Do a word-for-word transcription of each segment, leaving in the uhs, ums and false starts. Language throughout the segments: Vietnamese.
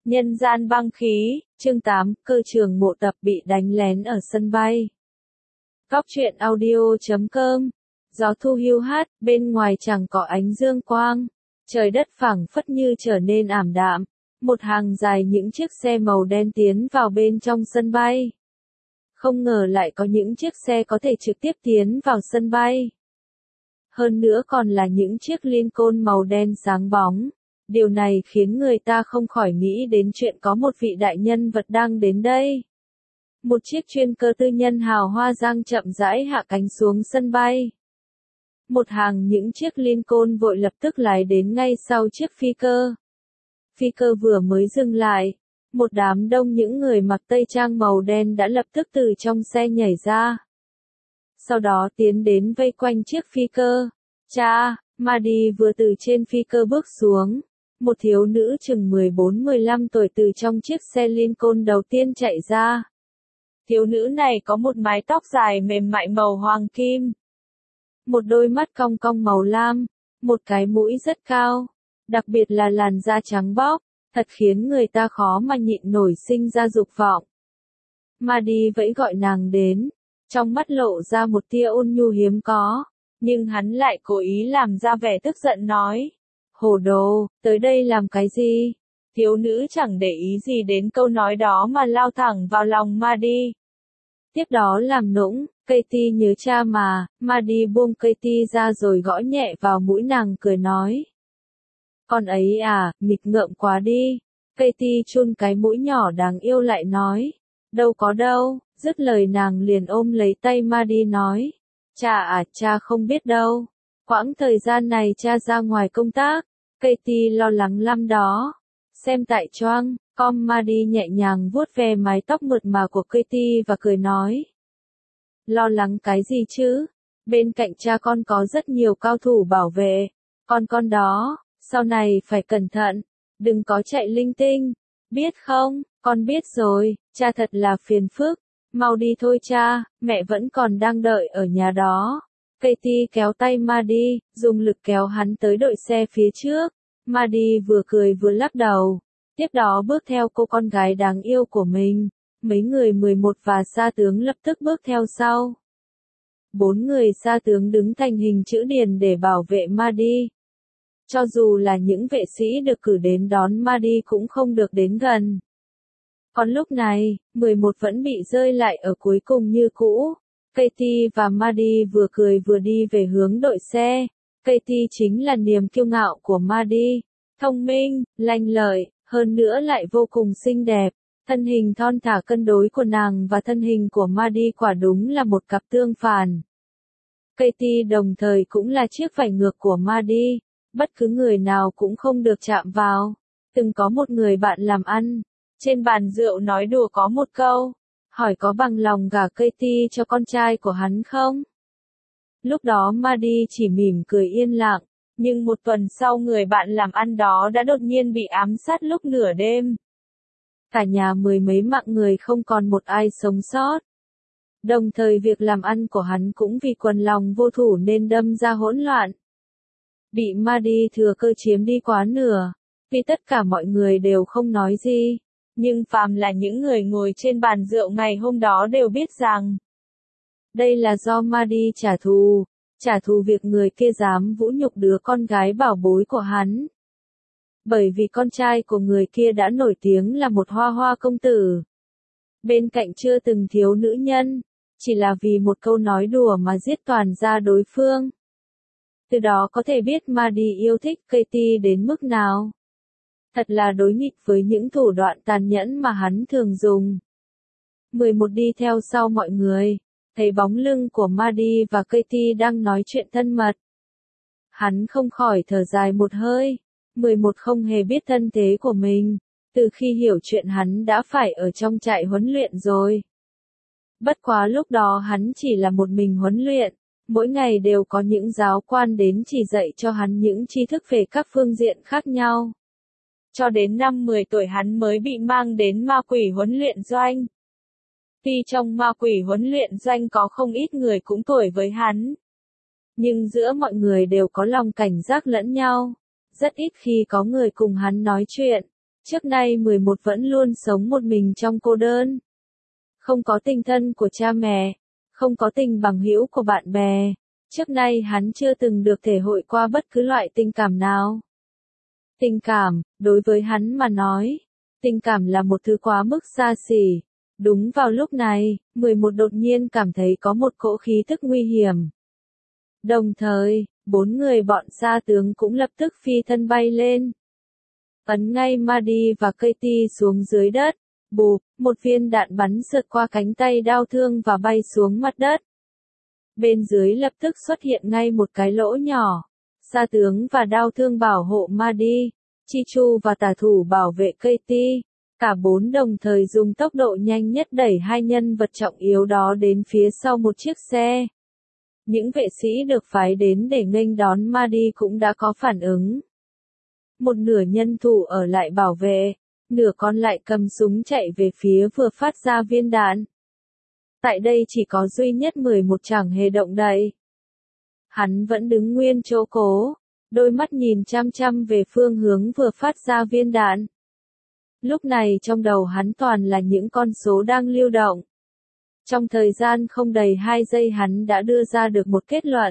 Nhân gian băng khí, chương tám, cơ trường mộ tập bị đánh lén ở sân bay. Góc truyện audio chấm com. Gió thu hiu hắt, bên ngoài chẳng có ánh dương quang. Trời đất phảng phất như trở nên ảm đạm. Một hàng dài những chiếc xe màu đen tiến vào bên trong sân bay. Không ngờ lại có những chiếc xe có thể trực tiếp tiến vào sân bay. Hơn nữa còn là những chiếc Lincoln màu đen sáng bóng. Điều này khiến người ta không khỏi nghĩ đến chuyện có một vị đại nhân vật đang đến đây. Một chiếc chuyên cơ tư nhân hào hoa giang chậm rãi hạ cánh xuống sân bay. Một hàng những chiếc Lincoln vội lập tức lái đến ngay sau chiếc phi cơ. Phi cơ vừa mới dừng lại, một đám đông những người mặc tây trang màu đen đã lập tức từ trong xe nhảy ra. Sau đó tiến đến vây quanh chiếc phi cơ. Cha, Maddie vừa từ trên phi cơ bước xuống. Một thiếu nữ chừng mười bốn mười lăm tuổi từ trong chiếc xe Lincoln đầu tiên chạy ra. Thiếu nữ này có một mái tóc dài mềm mại màu hoàng kim. Một đôi mắt cong cong màu lam. Một cái mũi rất cao. Đặc biệt là làn da trắng bóc. Thật khiến người ta khó mà nhịn nổi sinh ra dục vọng. Maddie vẫy gọi nàng đến. Trong mắt lộ ra một tia ôn nhu hiếm có. Nhưng hắn lại cố ý làm ra vẻ tức giận nói. Hồ đồ, tới đây làm cái gì? Thiếu nữ chẳng để ý gì đến câu nói đó mà lao thẳng vào lòng Maddie. Tiếp đó làm nũng, Katie nhớ cha mà, Maddie buông Katie ra rồi gõ nhẹ vào mũi nàng cười nói. Con ấy à, nghịch ngợm quá đi. Katie chun cái mũi nhỏ đáng yêu lại nói. Đâu có đâu, dứt lời nàng liền ôm lấy tay Maddie nói. Cha à, cha không biết đâu. Quãng thời gian này cha ra ngoài công tác. Katie lo lắng lắm đó. Xem tại choang, com Maddie nhẹ nhàng vuốt ve mái tóc mượt mà của Katie và cười nói. Lo lắng cái gì chứ? Bên cạnh cha con có rất nhiều cao thủ bảo vệ. Con con đó, sau này phải cẩn thận. Đừng có chạy linh tinh. Biết không, con biết rồi, cha thật là phiền phức. Mau đi thôi cha, mẹ vẫn còn đang đợi ở nhà đó. Katie kéo tay Maddie, dùng lực kéo hắn tới đội xe phía trước. Maddie vừa cười vừa lắc đầu. Tiếp đó bước theo cô con gái đáng yêu của mình. Mấy người mười một và sa tướng lập tức bước theo sau. Bốn người sa tướng đứng thành hình chữ điền để bảo vệ Maddie. Cho dù là những vệ sĩ được cử đến đón Maddie cũng không được đến gần. Còn lúc này, mười một vẫn bị rơi lại ở cuối cùng như cũ. Katie và Maddie vừa cười vừa đi về hướng đội xe. Katie chính là niềm kiêu ngạo của Maddie. Thông minh, lanh lợi, hơn nữa lại vô cùng xinh đẹp. Thân hình thon thả cân đối của nàng và thân hình của Maddie quả đúng là một cặp tương phản. Katie đồng thời cũng là chiếc vảy ngược của Maddie. Bất cứ người nào cũng không được chạm vào. Từng có một người bạn làm ăn. Trên bàn rượu nói đùa có một câu. Hỏi có bằng lòng gả Katie cho con trai của hắn không? Lúc đó Maddie chỉ mỉm cười yên lặng. Nhưng một tuần sau người bạn làm ăn đó đã đột nhiên bị ám sát lúc nửa đêm. Cả nhà mười mấy mạng người không còn một ai sống sót. Đồng thời việc làm ăn của hắn cũng vì quần lòng vô thủ nên đâm ra hỗn loạn. Bị Maddie thừa cơ chiếm đi quá nửa. Vì tất cả mọi người đều không nói gì. Nhưng phàm là những người ngồi trên bàn rượu ngày hôm đó đều biết rằng. Đây là do Maddie trả thù. Trả thù việc người kia dám vũ nhục đứa con gái bảo bối của hắn. Bởi vì con trai của người kia đã nổi tiếng là một hoa hoa công tử. Bên cạnh chưa từng thiếu nữ nhân. Chỉ là vì một câu nói đùa mà giết toàn gia đối phương. Từ đó có thể biết Maddie yêu thích Katie đến mức nào. Thật là đối nghịch với những thủ đoạn tàn nhẫn mà hắn thường dùng. mười một đi theo sau mọi người. Thấy bóng lưng của Maddie và Katie đang nói chuyện thân mật. Hắn không khỏi thở dài một hơi. mười một không hề biết thân thế của mình. Từ khi hiểu chuyện hắn đã phải ở trong trại huấn luyện rồi. Bất quá lúc đó hắn chỉ là một mình huấn luyện. Mỗi ngày đều có những giáo quan đến chỉ dạy cho hắn những tri thức về các phương diện khác nhau. Cho đến năm mười tuổi hắn mới bị mang đến ma quỷ huấn luyện doanh. Tuy trong ma quỷ huấn luyện doanh có không ít người cũng tuổi với hắn. Nhưng giữa mọi người đều có lòng cảnh giác lẫn nhau. Rất ít khi có người cùng hắn nói chuyện. Trước nay mười một vẫn luôn sống một mình trong cô đơn. Không có tình thân của cha mẹ, không có tình bằng hữu của bạn bè. Trước nay hắn chưa từng được thể hội qua bất cứ loại tình cảm nào. Tình cảm, đối với hắn mà nói, tình cảm là một thứ quá mức xa xỉ. Đúng vào lúc này, mười một đột nhiên cảm thấy có một cỗ khí tức nguy hiểm. Đồng thời, bốn người bọn sa tướng cũng lập tức phi thân bay lên. Ấn ngay Mahdi và Katie xuống dưới đất. Bụp, một viên đạn bắn sượt qua cánh tay đao thương và bay xuống mặt đất. Bên dưới lập tức xuất hiện ngay một cái lỗ nhỏ. Sa tướng và đao thương bảo hộ Mahdi, Chi Chu và tả thủ bảo vệ Katie. Cả bốn đồng thời dùng tốc độ nhanh nhất đẩy hai nhân vật trọng yếu đó đến phía sau một chiếc xe. Những vệ sĩ được phái đến để nghênh đón Mahdi cũng đã có phản ứng. Một nửa nhân thủ ở lại bảo vệ, nửa còn lại cầm súng chạy về phía vừa phát ra viên đạn. Tại đây chỉ có duy nhất mười một chẳng hề động đậy. Hắn vẫn đứng nguyên chỗ cố, đôi mắt nhìn chăm chăm về phương hướng vừa phát ra viên đạn. Lúc này trong đầu hắn toàn là những con số đang lưu động. Trong thời gian không đầy hai giây hắn đã đưa ra được một kết luận.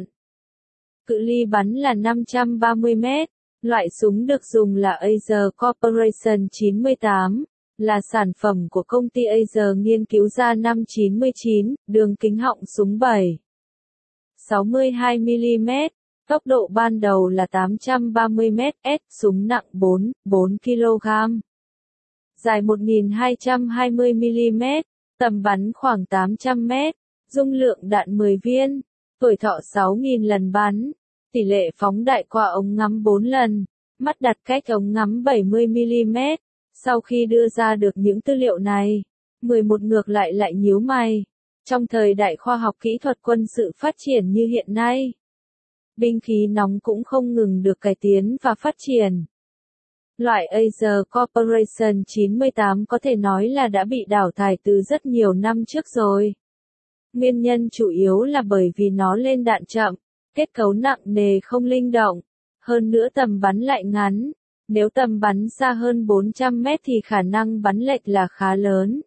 Cự ly bắn là năm trăm ba mươi mét, loại súng được dùng là Acer Corporation chín mươi tám, là sản phẩm của công ty Acer nghiên cứu ra năm chín mươi chín, đường kính họng súng bảy phẩy sáu mươi hai mi-li-mét, tốc độ ban đầu là tám trăm ba mươi mét, S, súng nặng bốn phẩy bốn ki lô gam. Dài một nghìn hai trăm hai mươi mi-li-mét, tầm bắn khoảng tám trăm mét, dung lượng đạn mười viên, tuổi thọ sáu nghìn lần bắn, tỷ lệ phóng đại qua ống ngắm bốn lần, mắt đặt cách ống ngắm bảy mươi mi-li-mét. Sau khi đưa ra được những tư liệu này, mười một ngược lại lại nhíu mày. Trong thời đại khoa học kỹ thuật quân sự phát triển như hiện nay, binh khí nóng cũng không ngừng được cải tiến và phát triển. Loại Acer Corporation chín mươi tám có thể nói là đã bị đào thải từ rất nhiều năm trước rồi. Nguyên nhân chủ yếu là bởi vì nó lên đạn chậm, kết cấu nặng nề không linh động, hơn nữa tầm bắn lại ngắn. Nếu tầm bắn xa hơn bốn trăm mét thì khả năng bắn lệch là khá lớn.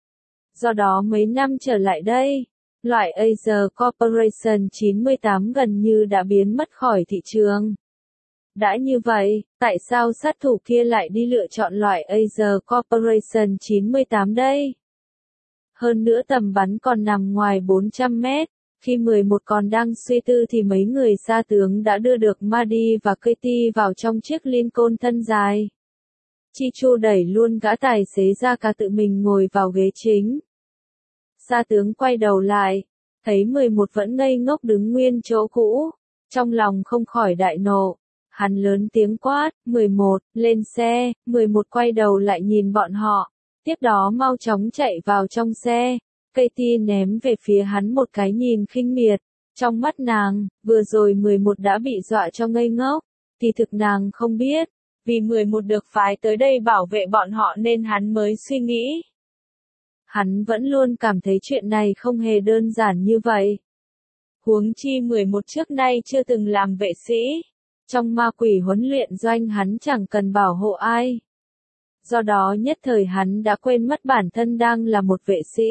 Do đó mấy năm trở lại đây, loại Acer Corporation chín mươi tám gần như đã biến mất khỏi thị trường. Đã như vậy, tại sao sát thủ kia lại đi lựa chọn loại Acer Corporation chín mươi tám đây? Hơn nữa tầm bắn còn nằm ngoài bốn trăm mét. Khi mười một còn đang suy tư thì mấy người sa tướng đã đưa được Mahdi và Katie vào trong chiếc Lincoln thân dài. Chi Chu đẩy luôn gã tài xế ra cả tự mình ngồi vào ghế chính. Sa tướng quay đầu lại, thấy mười một vẫn ngây ngốc đứng nguyên chỗ cũ, trong lòng không khỏi đại nộ. Hắn lớn tiếng quát, mười một, lên xe, mười một quay đầu lại nhìn bọn họ, tiếp đó mau chóng chạy vào trong xe. Katie ném về phía hắn một cái nhìn khinh miệt, trong mắt nàng, vừa rồi mười một đã bị dọa cho ngây ngốc, thì thực nàng không biết, vì mười một được phái tới đây bảo vệ bọn họ nên hắn mới suy nghĩ. Hắn vẫn luôn cảm thấy chuyện này không hề đơn giản như vậy. Huống chi mười một trước nay chưa từng làm vệ sĩ, trong ma quỷ huấn luyện doanh hắn chẳng cần bảo hộ ai. Do đó nhất thời hắn đã quên mất bản thân đang là một vệ sĩ.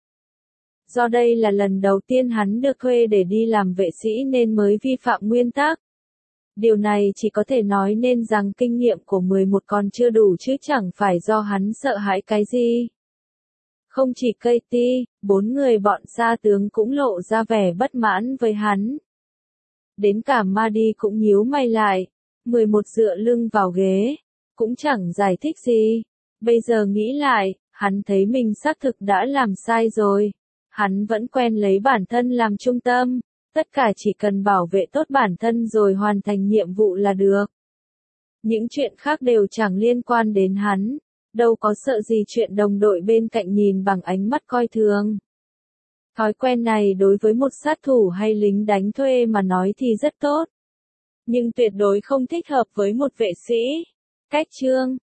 Do đây là lần đầu tiên hắn được thuê để đi làm vệ sĩ nên mới vi phạm nguyên tắc. Điều này chỉ có thể nói nên rằng kinh nghiệm của mười một còn chưa đủ chứ chẳng phải do hắn sợ hãi cái gì. Không chỉ Katie, bốn người bọn sa tướng cũng lộ ra vẻ bất mãn với hắn. Đến cả Mahdi cũng nhíu mày lại, mười một dựa lưng vào ghế, cũng chẳng giải thích gì. Bây giờ nghĩ lại, hắn thấy mình xác thực đã làm sai rồi. Hắn vẫn quen lấy bản thân làm trung tâm, tất cả chỉ cần bảo vệ tốt bản thân rồi hoàn thành nhiệm vụ là được. Những chuyện khác đều chẳng liên quan đến hắn, đâu có sợ gì chuyện đồng đội bên cạnh nhìn bằng ánh mắt coi thường. Thói quen này đối với một sát thủ hay lính đánh thuê mà nói thì rất tốt, nhưng tuyệt đối không thích hợp với một vệ sĩ. Cách chương